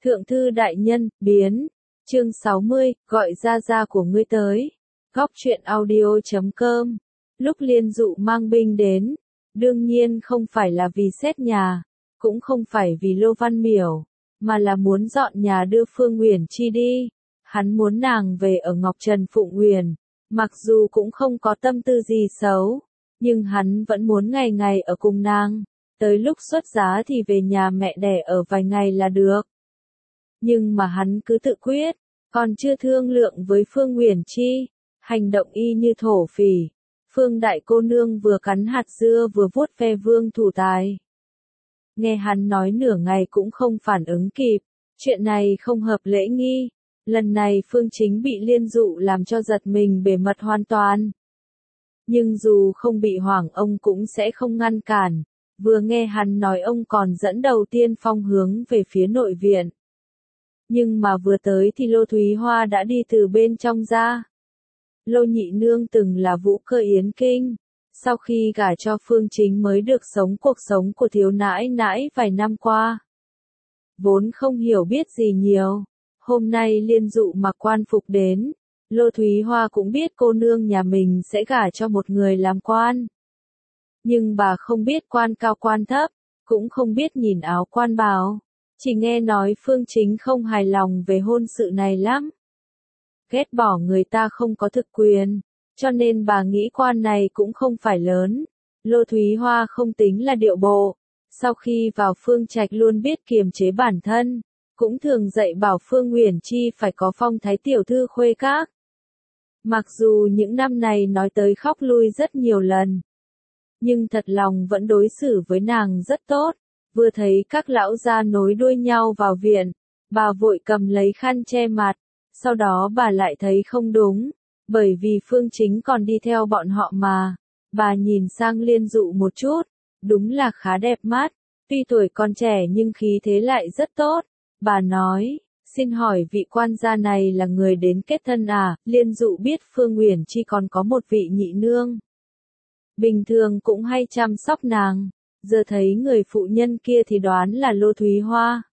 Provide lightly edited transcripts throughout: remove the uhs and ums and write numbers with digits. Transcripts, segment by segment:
Thượng thư đại nhân, biến. Chương 60, gọi gia của ngươi tới. Góc truyện audio.com. Lúc Liên Dụ mang binh đến, đương nhiên không phải là vì xét nhà, cũng không phải vì Lô Văn Miểu, mà là muốn dọn nhà đưa Phương Uyển Chi đi. Hắn muốn nàng về ở Ngọc Trần Phụng Uyển, mặc dù cũng không có tâm tư gì xấu, nhưng hắn vẫn muốn ngày ngày ở cùng nàng, tới lúc xuất giá thì về nhà mẹ đẻ ở vài ngày là được. Nhưng mà hắn cứ tự quyết, còn chưa thương lượng với Phương Uyển Chi, hành động y như thổ phỉ. Phương đại cô nương vừa cắn hạt dưa vừa vuốt ve Vương thủ tài. Nghe hắn nói nửa ngày cũng không phản ứng kịp, chuyện này không hợp lễ nghi. Lần này Phương Chính bị Liên Dụ làm cho giật mình bề mật hoàn toàn. Nhưng dù không bị hoảng ông cũng sẽ không ngăn cản, vừa nghe hắn nói ông còn dẫn đầu tiên phong hướng về phía nội viện. Nhưng mà vừa tới thì Lô Thúy Hoa đã đi từ bên trong ra. Lô nhị nương từng là vũ cơ yến kinh, sau khi gả cho Phương Chính mới được sống cuộc sống của thiếu nãi nãi vài năm qua. Vốn không hiểu biết gì nhiều, hôm nay Liên Dụ mặc quan phục đến, Lô Thúy Hoa cũng biết cô nương nhà mình sẽ gả cho một người làm quan. Nhưng bà không biết quan cao quan thấp, cũng không biết nhìn áo quan bào, chỉ nghe nói Phương Chính không hài lòng về hôn sự này lắm. Ghét bỏ người ta không có thực quyền, cho nên bà nghĩ quan này cũng không phải lớn. Lô Thúy Hoa không tính là điệu bộ, sau khi vào Phương Trạch luôn biết kiềm chế bản thân, cũng thường dạy bảo Phương Uyển Chi phải có phong thái tiểu thư khuê các. Mặc dù những năm này nói tới khóc lui rất nhiều lần, nhưng thật lòng vẫn đối xử với nàng rất tốt. Vừa thấy các lão gia nối đuôi nhau vào viện, bà vội cầm lấy khăn che mặt, sau đó bà lại thấy không đúng, bởi vì Phương Chính còn đi theo bọn họ mà. Bà nhìn sang Liên Dụ một chút, đúng là khá đẹp mắt, tuy tuổi còn trẻ nhưng khí thế lại rất tốt. Bà nói, xin hỏi vị quan gia này là người đến kết thân à? Liên Dụ biết Phương Uyển Chi còn có một vị nhị nương, bình thường cũng hay chăm sóc nàng, giờ thấy người phụ nhân kia thì đoán là Lô Thúy Hoa.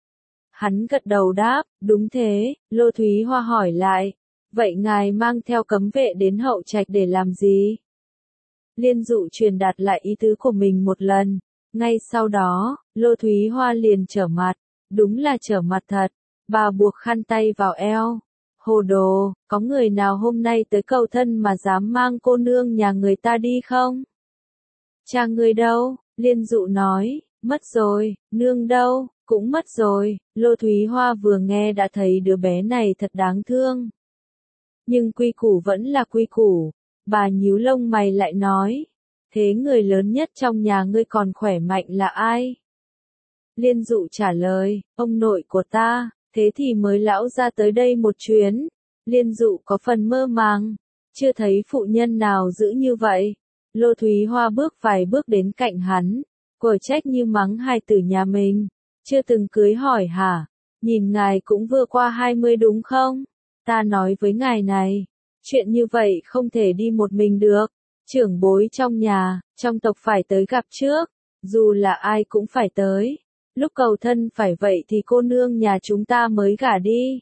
Hắn gật đầu đáp, đúng thế. Lô Thúy Hoa hỏi lại, vậy ngài mang theo cấm vệ đến Hậu Trạch để làm gì? Liên Dụ truyền đạt lại ý tứ của mình một lần, ngay sau đó, Lô Thúy Hoa liền trở mặt, đúng là trở mặt thật. Bà buộc khăn tay vào eo. Hồ đồ, có người nào hôm nay tới cầu thân mà dám mang cô nương nhà người ta đi không? Cha ngươi đâu? Liên Dụ nói, mất rồi. Nương đâu? Cũng mất rồi. Lô Thúy Hoa vừa nghe đã thấy đứa bé này thật đáng thương. Nhưng quy củ vẫn là quy củ. Bà nhíu lông mày lại nói, thế người lớn nhất trong nhà ngươi còn khỏe mạnh là ai? Liên Dụ trả lời, ông nội của ta. Thế thì mới lão ra tới đây một chuyến. Liên Dụ có phần mơ màng, chưa thấy phụ nhân nào dữ như vậy. Lô Thúy Hoa bước vài bước đến cạnh hắn, quở trách như mắng hai tử nhà mình. Chưa từng cưới hỏi hả? Nhìn ngài cũng vừa qua 20 đúng không? Ta nói với ngài này, chuyện như vậy không thể đi một mình được. Trưởng bối trong nhà, trong tộc phải tới gặp trước, dù là ai cũng phải tới. Lúc cầu thân phải vậy thì cô nương nhà chúng ta mới gả đi.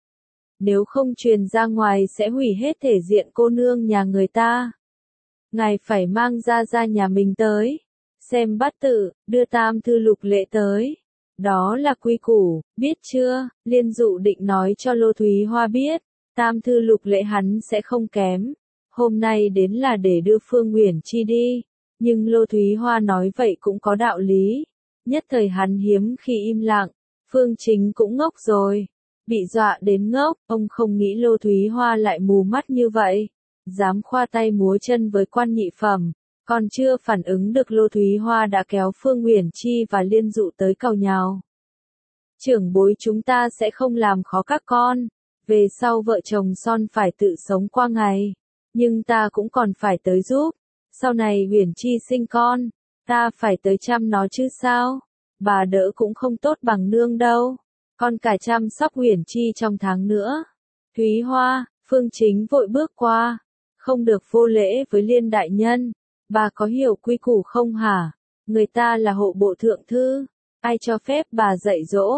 Nếu không truyền ra ngoài sẽ hủy hết thể diện cô nương nhà người ta. Ngài phải mang ra nhà mình tới, xem bát tự, đưa tam thư lục lệ tới. Đó là quy củ, biết chưa? Liên Dụ định nói cho Lô Thúy Hoa biết, tam thư lục lệ hắn sẽ không kém. Hôm nay đến là để đưa Phương Uyển Chi đi, nhưng Lô Thúy Hoa nói vậy cũng có đạo lý. Nhất thời hắn hiếm khi im lặng, Phương Chính cũng ngốc rồi, bị dọa đến ngốc, ông không nghĩ Lô Thúy Hoa lại mù mắt như vậy, dám khoa tay múa chân với quan nhị phẩm, còn chưa phản ứng được Lô Thúy Hoa đã kéo Phương Uyển Chi và Liên Dụ tới càu nhào. Trưởng bối chúng ta sẽ không làm khó các con, về sau vợ chồng son phải tự sống qua ngày, nhưng ta cũng còn phải tới giúp, sau này Uyển Chi sinh con. Ta phải tới chăm nó chứ sao? Bà đỡ cũng không tốt bằng nương đâu. Con cả chăm sóc Uyển Chi trong tháng nữa. Thúy Hoa, Phương Chính vội bước qua. Không được vô lễ với Liên đại nhân. Bà có hiểu quy củ không hả? Người ta là hộ bộ thượng thư. Ai cho phép bà dạy dỗ?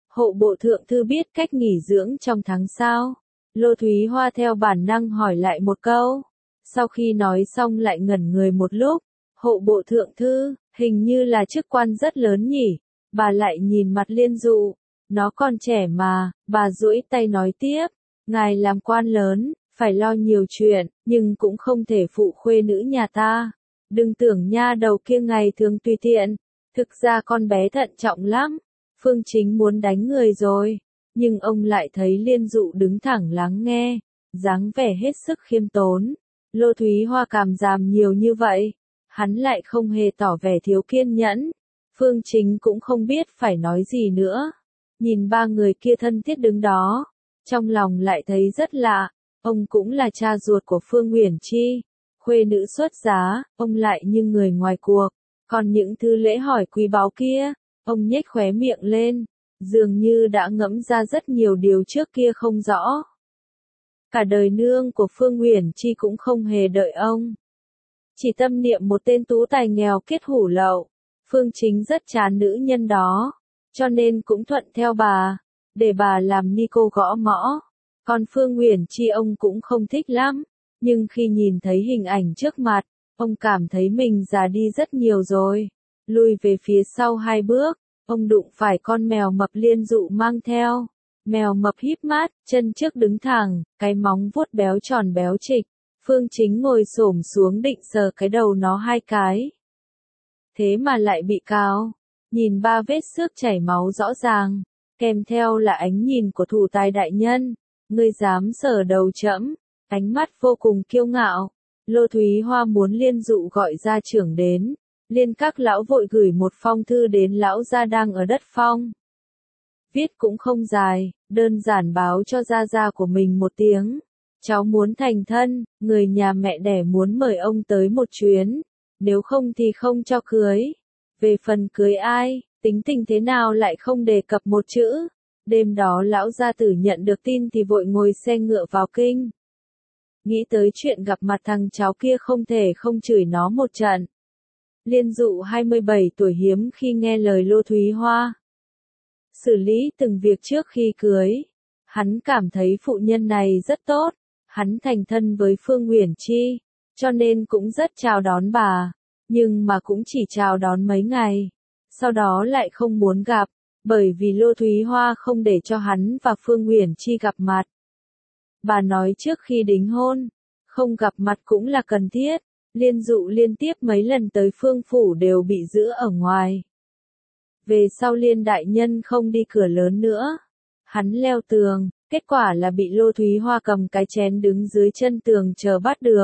hộ bộ thượng thư biết cách nghỉ dưỡng trong tháng sao? Lô Thúy Hoa theo bản năng hỏi lại một câu. Sau khi nói xong lại ngẩn người một lúc. Hộ bộ thượng thư, hình như là chức quan rất lớn nhỉ. Bà lại nhìn mặt Liên Dụ. Nó còn trẻ mà, bà duỗi tay nói tiếp. Ngài làm quan lớn, phải lo nhiều chuyện, nhưng cũng không thể phụ khuê nữ nhà ta. Đừng tưởng nha đầu kia ngày thường tùy tiện. Thực ra con bé thận trọng lắm. Phương Chính muốn đánh người rồi. Nhưng ông lại thấy Liên Dụ đứng thẳng lắng nghe. Dáng vẻ hết sức khiêm tốn. Lô Thúy Hoa cảm giảm nhiều như vậy. Hắn lại không hề tỏ vẻ thiếu kiên nhẫn. Phương Chính cũng không biết phải nói gì nữa. Nhìn ba người kia thân thiết đứng đó. Trong lòng lại thấy rất lạ. Ông cũng là cha ruột của Phương Uyển Chi. Khuê nữ xuất giá, ông lại như người ngoài cuộc. Còn những thứ lễ hỏi quý báu kia, ông nhếch khóe miệng lên. Dường như đã ngẫm ra rất nhiều điều trước kia không rõ. Cả đời nương của Phương Uyển Chi cũng không hề đợi ông. Chỉ tâm niệm một tên tú tài nghèo kết hủ lậu. Phương Chính rất chán nữ nhân đó. Cho nên cũng thuận theo bà. Để bà làm ni cô gõ mõ. Còn Phương Uyển Chi ông cũng không thích lắm. Nhưng khi nhìn thấy hình ảnh trước mặt, ông cảm thấy mình già đi rất nhiều rồi. Lùi về phía sau 2 bước, ông đụng phải con mèo mập Liên Dụ mang theo. Mèo mập híp mắt, chân trước đứng thẳng, cái móng vuốt béo tròn béo trịch. Phương Chính ngồi xổm xuống định sờ cái đầu nó 2 cái. Thế mà lại bị cào. Nhìn 3 vết xước chảy máu rõ ràng, kèm theo là ánh nhìn của thủ tài đại nhân. Ngươi dám sờ đầu trẫm? Ánh mắt vô cùng kiêu ngạo. Lô Thúy Hoa muốn Liên Dụ gọi gia trưởng đến. Liên các lão vội gửi một phong thư đến lão gia đang ở đất phong. Viết cũng không dài, đơn giản báo cho gia gia của mình một tiếng. Cháu muốn thành thân, người nhà mẹ đẻ muốn mời ông tới một chuyến. Nếu không thì không cho cưới. Về phần cưới ai, tính tình thế nào lại không đề cập một chữ. Đêm đó lão gia tử nhận được tin thì vội ngồi xe ngựa vào kinh. Nghĩ tới chuyện gặp mặt thằng cháu kia không thể không chửi nó một trận. Liên Dụ 27 tuổi hiếm khi nghe lời Lô Thúy Hoa. Xử lý từng việc trước khi cưới. Hắn cảm thấy phụ nhân này rất tốt. Hắn thành thân với Phương Uyển Chi, cho nên cũng rất chào đón bà. Nhưng mà cũng chỉ chào đón mấy ngày. Sau đó lại không muốn gặp, bởi vì Lô Thúy Hoa không để cho hắn và Phương Uyển Chi gặp mặt. Bà nói trước khi đính hôn, không gặp mặt cũng là cần thiết. Liên Dụ liên tiếp mấy lần tới Phương phủ đều bị giữ ở ngoài. Về sau Liên đại nhân không đi cửa lớn nữa. Hắn leo tường, kết quả là bị Lô Thúy Hoa cầm cái chén đứng dưới chân tường chờ bắt được.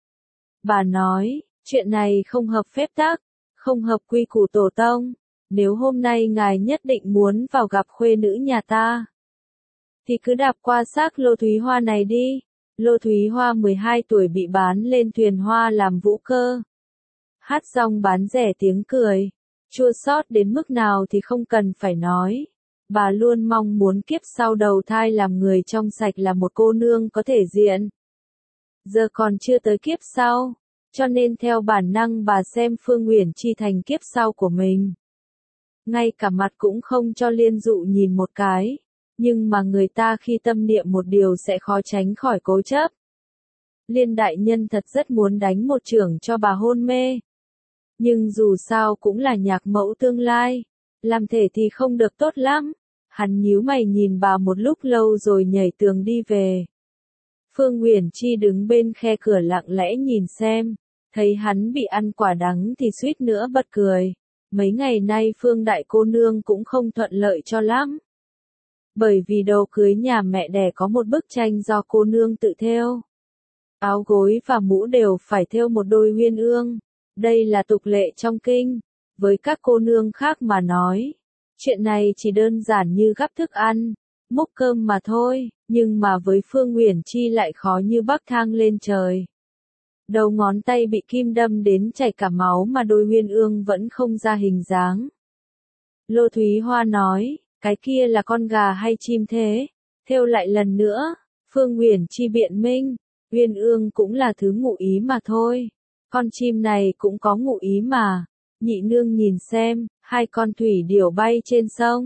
Bà nói, chuyện này không hợp phép tắc, không hợp quy củ tổ tông. Nếu hôm nay ngài nhất định muốn vào gặp khuê nữ nhà ta, thì cứ đạp qua xác Lô Thúy Hoa này đi. Lô Thúy Hoa 12 tuổi bị bán lên thuyền hoa làm vũ cơ. Hát rong bán rẻ tiếng cười. Chua xót đến mức nào thì không cần phải nói. Bà luôn mong muốn kiếp sau đầu thai làm người trong sạch là một cô nương có thể diện. Giờ còn chưa tới kiếp sau, cho nên theo bản năng bà xem Phương Uyển Chi thành kiếp sau của mình. Ngay cả mặt cũng không cho Liên Dụ nhìn một cái. Nhưng mà người ta khi tâm niệm một điều sẽ khó tránh khỏi cố chấp. Liên đại nhân thật rất muốn đánh một chưởng cho bà hôn mê. Nhưng dù sao cũng là nhạc mẫu tương lai. Làm thể thì không được tốt lắm. Hắn nhíu mày nhìn bà một lúc lâu rồi nhảy tường đi về. Phương Uyển Chi đứng bên khe cửa lặng lẽ nhìn xem. Thấy hắn bị ăn quả đắng thì suýt nữa bật cười. Mấy ngày nay Phương đại cô nương cũng không thuận lợi cho lắm. Bởi vì đồ cưới nhà mẹ đẻ có một bức tranh do cô nương tự thêu. Áo gối và mũ đều phải thêu một đôi uyên ương. Đây là tục lệ trong kinh. Với các cô nương khác mà nói, chuyện này chỉ đơn giản như gắp thức ăn, múc cơm mà thôi, nhưng mà với Phương Uyển Chi lại khó như bắc thang lên trời. Đầu ngón tay bị kim đâm đến chảy cả máu mà đôi uyên ương vẫn không ra hình dáng. Lô Thúy Hoa nói, cái kia là con gà hay chim thế? Thêu lại lần nữa. Phương Uyển Chi biện minh, uyên ương cũng là thứ ngụ ý mà thôi. Con chim này cũng có ngụ ý mà. Nhị nương nhìn xem, 2 con thủy điểu bay trên sông.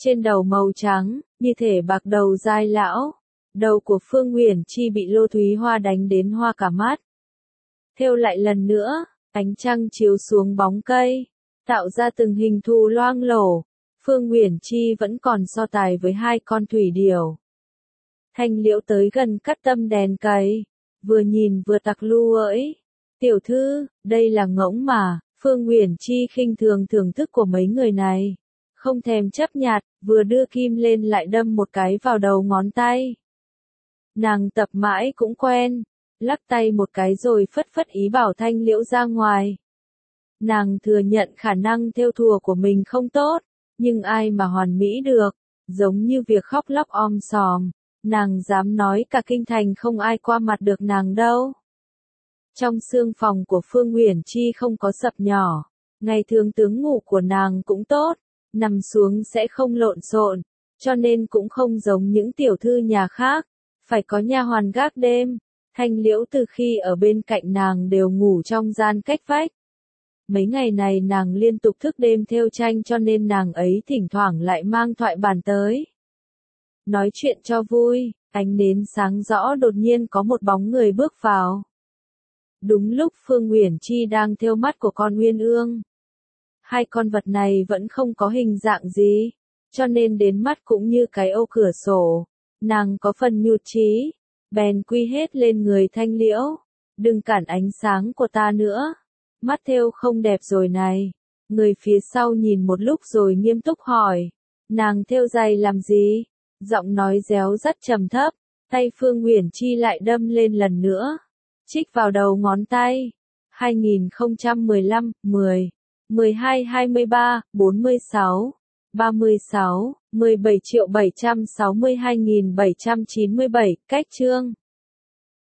trên đầu màu trắng, như thể bạc đầu giai lão. Đầu của Phương Uyển Chi bị lô thúy hoa đánh đến hoa cả mắt. Thêu lại lần nữa, ánh trăng chiếu xuống bóng cây, tạo ra từng hình thù loang lổ. Phương Uyển Chi vẫn còn so tài với hai con thủy điểu. Thanh Liễu tới gần cắt tâm đèn cầy, vừa nhìn vừa tặc lu ỡi. Tiểu thư, đây là ngỗng mà. Phương Uyển Chi khinh thường thưởng thức của mấy người này. Không thèm chấp nhặt, vừa đưa kim lên lại đâm một cái vào đầu ngón tay. Nàng tập mãi cũng quen, lắc tay một cái rồi phất phất ý bảo Thanh Liễu ra ngoài. Nàng thừa nhận khả năng thêu thùa của mình không tốt, nhưng ai mà hoàn mỹ được, giống như việc khóc lóc om sòm, nàng dám nói cả kinh thành không ai qua mặt được nàng đâu. Trong xương phòng của Phương Uyển Chi không có sập nhỏ, ngày thường tướng ngủ của nàng cũng tốt, nằm xuống sẽ không lộn xộn, cho nên cũng không giống những tiểu thư nhà khác, phải có nha hoàn gác đêm. Thanh Liễu từ khi ở bên cạnh nàng đều ngủ trong gian cách vách. Mấy ngày này nàng liên tục thức đêm thêu tranh cho nên nàng ấy thỉnh thoảng lại mang thoại bản tới. Nói chuyện cho vui, ánh nến sáng rõ đột nhiên có một bóng người bước vào. Đúng lúc Phương Uyển Chi đang thêu mắt của con uyên ương. Hai con vật này vẫn không có hình dạng gì, cho nên đến mắt cũng như cái ô cửa sổ. Nàng có phần nhụt chí, bèn quy hết lên người Thanh Liễu. Đừng cản ánh sáng của ta nữa. Mắt thêu không đẹp rồi này. Người phía sau nhìn một lúc rồi nghiêm túc hỏi. Nàng thêu giày làm gì? Giọng nói réo rắt trầm thấp. Tay Phương Uyển Chi lại đâm lên lần nữa. Chích vào đầu ngón tay. 2015, 10, 12, 23, 46, 36, 17.762.797, cách chương.